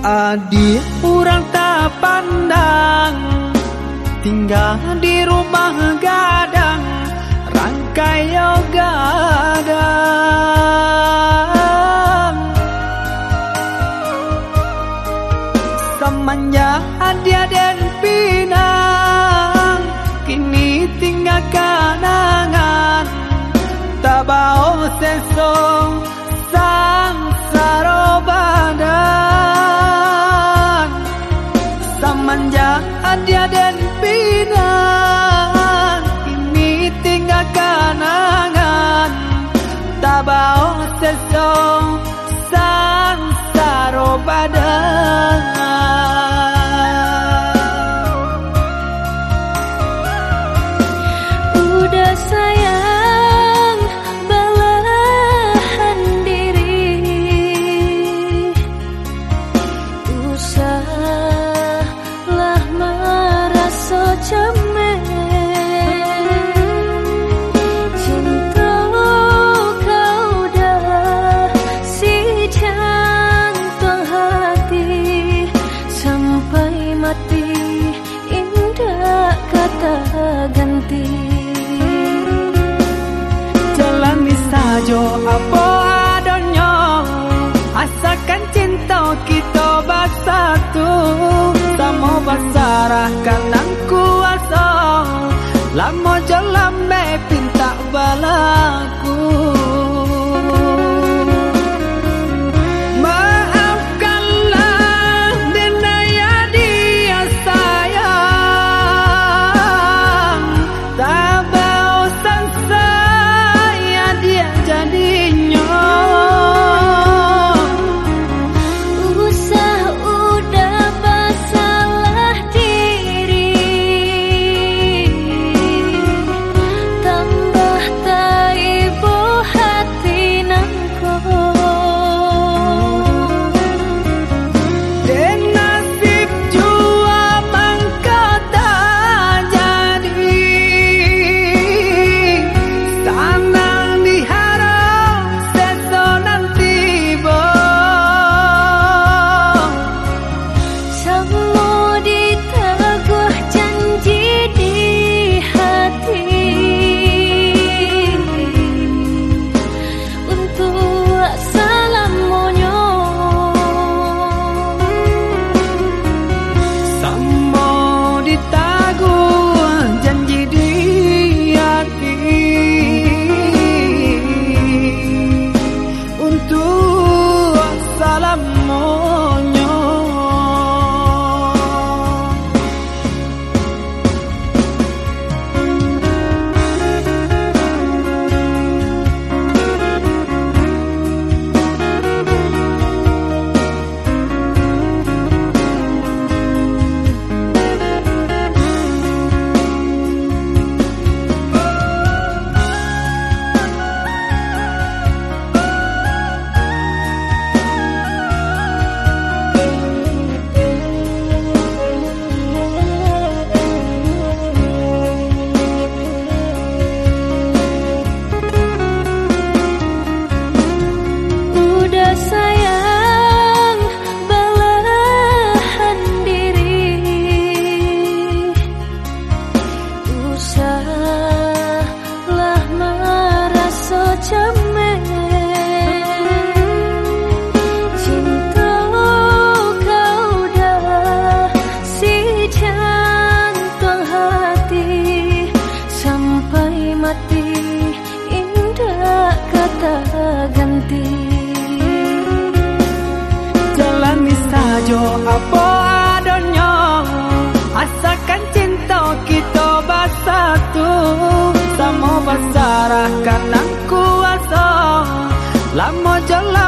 Adik urang tak pandang, tinggal di rumah gadang, rangkai gadang. Semenjak dia dan pinang, kini tinggal kenangan, tak bau sesong sang sarobadan. Semenjak dia dan pinang, kini tinggal kenangan, tak bau sesong sang sarobadan. Udah sayang, belahan diri, usahlah merasa cemen. Cinta kau dah si jantung hati, sampai mati indah kata ganti. Jalani saja apa adanya, asalkan cinta kita bersatu. Sama basarahkan nang kuasa, lama jalan pinta balaku. Maafkanlah denaya dia sayang, tak bosan saya dia jadinya. Usah udah bersalah diri, tambah tak ibu hati nangko. Dan nasib jua mangka tak jadi, sanang diharap sesonan tiba. Semua diteguh janji di hati, untuk selamanya. Sama ditaguh janji di hati, untuk selamanya. Udah sayang, belahan diri, usahlah merasa cemen. Cinta kau dah si jantung hati, sampai mati indah kata ganti. Jalani saja apa adanya, asalkan cinta kita bersatu. Sama basarahkan nang kuasa, lama jalan